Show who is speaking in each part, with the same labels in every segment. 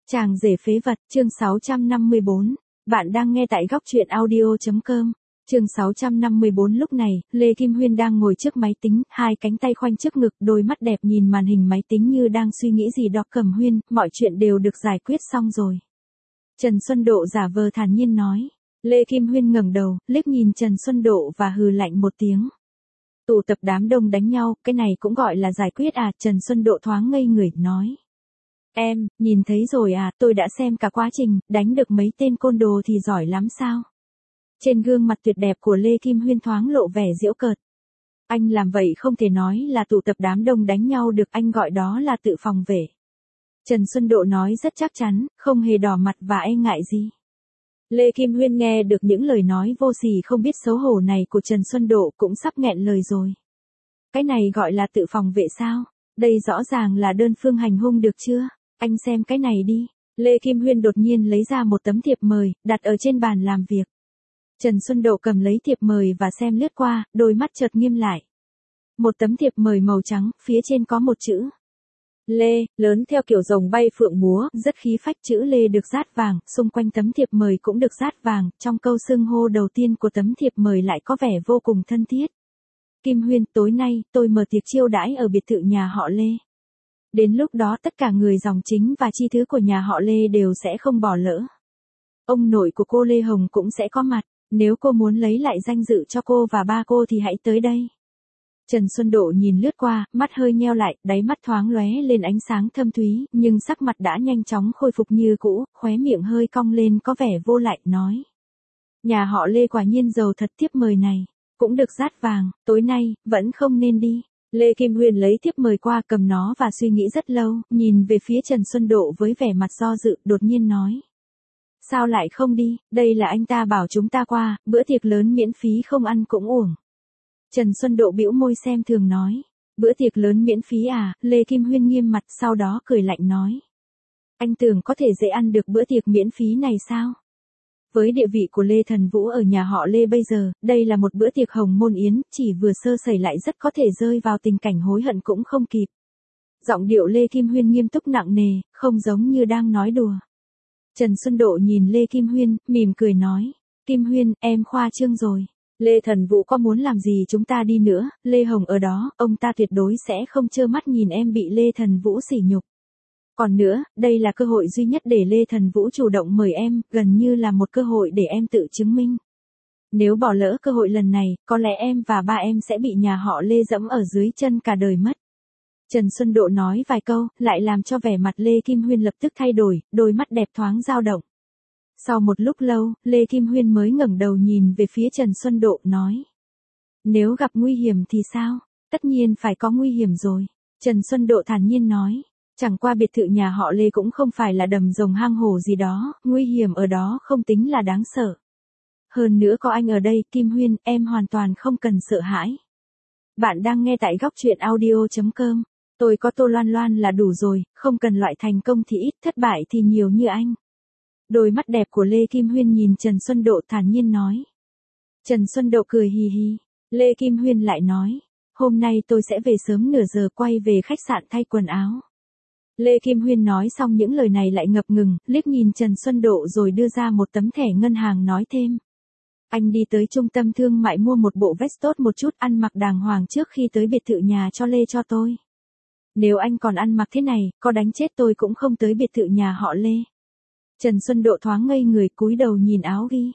Speaker 1: Chàng rể phế vật, chương 654. Bạn đang nghe tại góc truyện audio.com. Chương 654. Lúc này, Lê Kim Huyên đang ngồi trước máy tính, hai cánh tay khoanh trước ngực, đôi mắt đẹp nhìn màn hình máy tính như đang suy nghĩ gì đó. Cẩm Huyên, mọi chuyện đều được giải quyết xong rồi. Trần Xuân Độ giả vờ thản nhiên nói. Lê Kim Huyên ngẩng đầu, liếc nhìn Trần Xuân Độ và hừ lạnh một tiếng. Tụ tập đám đông đánh nhau, cái này cũng gọi là giải quyết à? Trần Xuân Độ thoáng ngây người, nói. Em, nhìn thấy rồi à, tôi đã xem cả quá trình, đánh được mấy tên côn đồ thì giỏi lắm sao? Trên gương mặt tuyệt đẹp của Lê Kim Huyên thoáng lộ vẻ giễu cợt. Anh làm vậy không thể nói là tụ tập đám đông đánh nhau được, anh gọi đó là tự phòng vệ. Trần Xuân Độ nói rất chắc chắn, không hề đỏ mặt và e ngại gì. Lê Kim Huyên nghe được những lời nói vô sỉ không biết xấu hổ này của Trần Xuân Độ cũng sắp nghẹn lời rồi. Cái này gọi là tự phòng vệ sao? Đây rõ ràng là đơn phương hành hung được chưa? Anh xem cái này đi. Lê Kim Huyên đột nhiên lấy ra một tấm thiệp mời, đặt ở trên bàn làm việc. Trần Xuân Độ cầm lấy thiệp mời và xem lướt qua, đôi mắt chợt nghiêm lại. Một tấm thiệp mời màu trắng, phía trên có một chữ. Lê, lớn theo kiểu rồng bay phượng múa, rất khí phách. Chữ Lê được dát vàng, xung quanh tấm thiệp mời cũng được dát vàng, trong câu xưng hô đầu tiên của tấm thiệp mời lại có vẻ vô cùng thân thiết. Kim Huyên, tối nay, tôi mở tiệc chiêu đãi ở biệt thự nhà họ Lê. Đến lúc đó tất cả người dòng chính và chi thứ của nhà họ Lê đều sẽ không bỏ lỡ. Ông nội của cô Lê Hồng cũng sẽ có mặt, nếu cô muốn lấy lại danh dự cho cô và ba cô thì hãy tới đây. Trần Xuân Độ nhìn lướt qua, mắt hơi nheo lại, đáy mắt thoáng lóe lên ánh sáng thâm thúy, nhưng sắc mặt đã nhanh chóng khôi phục như cũ, khóe miệng hơi cong lên có vẻ vô lại, nói. Nhà họ Lê quả nhiên giàu thật, thiếp mời này, cũng được dát vàng, tối nay, vẫn không nên đi. Lê Kim Huyên lấy thiếp mời qua, cầm nó và suy nghĩ rất lâu, nhìn về phía Trần Xuân Độ với vẻ mặt do dự, đột nhiên nói. Sao lại không đi, đây là anh ta bảo chúng ta qua, bữa tiệc lớn miễn phí không ăn cũng uổng. Trần Xuân Độ bĩu môi xem thường nói. Bữa tiệc lớn miễn phí à? Lê Kim Huyên nghiêm mặt, sau đó cười lạnh nói. Anh tưởng có thể dễ ăn được bữa tiệc miễn phí này sao? Với địa vị của Lê Thần Vũ ở nhà họ Lê bây giờ, đây là một bữa tiệc hồng môn yến, chỉ vừa sơ sẩy lại rất có thể rơi vào tình cảnh hối hận cũng không kịp. Giọng điệu Lê Kim Huyên nghiêm túc nặng nề, không giống như đang nói đùa. Trần Xuân Độ nhìn Lê Kim Huyên, mỉm cười nói. Kim Huyên, em khoa trương rồi. Lê Thần Vũ có muốn làm gì chúng ta đi nữa, Lê Hồng ở đó, ông ta tuyệt đối sẽ không trơ mắt nhìn em bị Lê Thần Vũ sỉ nhục. Còn nữa, đây là cơ hội duy nhất để Lê Thần Vũ chủ động mời em, gần như là một cơ hội để em tự chứng minh. Nếu bỏ lỡ cơ hội lần này, có lẽ em và ba em sẽ bị nhà họ Lê dẫm ở dưới chân cả đời mất. Trần Xuân Độ nói vài câu, lại làm cho vẻ mặt Lê Kim Huyên lập tức thay đổi, đôi mắt đẹp thoáng dao động. Sau một lúc lâu, Lê Kim Huyên mới ngẩng đầu nhìn về phía Trần Xuân Độ, nói. Nếu gặp nguy hiểm thì sao? Tất nhiên phải có nguy hiểm rồi. Trần Xuân Độ thản nhiên nói. Chẳng qua biệt thự nhà họ Lê cũng không phải là đầm rồng hang hổ gì đó, nguy hiểm ở đó không tính là đáng sợ. Hơn nữa có anh ở đây, Kim Huyên, em hoàn toàn không cần sợ hãi. Bạn đang nghe tại góc truyện audio.com. Tôi có Tô Loan Loan là đủ rồi, không cần loại thành công thì ít, thất bại thì nhiều như anh. Đôi mắt đẹp của Lê Kim Huyên nhìn Trần Xuân Độ thản nhiên nói. Trần Xuân Độ cười hì hì. Lê Kim Huyên lại nói. Hôm nay tôi sẽ về sớm nửa giờ, quay về khách sạn thay quần áo. Lê Kim Huyên nói xong những lời này lại ngập ngừng, liếc nhìn Trần Xuân Độ rồi đưa ra một tấm thẻ ngân hàng nói thêm. Anh đi tới trung tâm thương mại mua một bộ vest tốt một chút, ăn mặc đàng hoàng trước khi tới biệt thự nhà cho Lê cho tôi. Nếu anh còn ăn mặc thế này, có đánh chết tôi cũng không tới biệt thự nhà họ Lê. Trần Xuân Độ thoáng ngây người, cúi đầu nhìn áo ghi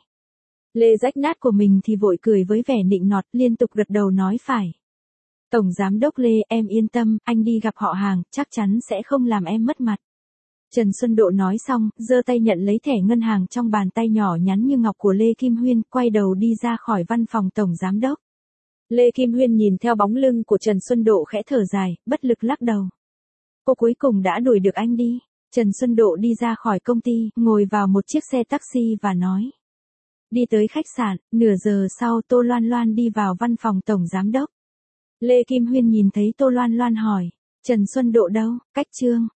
Speaker 1: Lê rách nát của mình thì vội cười với vẻ nịnh nọt, liên tục gật đầu nói phải. Tổng giám đốc Lê, em yên tâm, anh đi gặp họ hàng, chắc chắn sẽ không làm em mất mặt. Trần Xuân Độ nói xong, giơ tay nhận lấy thẻ ngân hàng trong bàn tay nhỏ nhắn như ngọc của Lê Kim Huyên, quay đầu đi ra khỏi văn phòng tổng giám đốc. Lê Kim Huyên nhìn theo bóng lưng của Trần Xuân Độ khẽ thở dài, bất lực lắc đầu. Cô cuối cùng đã đuổi được anh đi. Trần Xuân Độ đi ra khỏi công ty, ngồi vào một chiếc xe taxi và nói. Đi tới khách sạn, nửa giờ sau Tô Loan Loan đi vào văn phòng tổng giám đốc. Lê Kim Huyên nhìn thấy Tô Loan Loan hỏi. Trần Xuân Độ đâu, cách chương.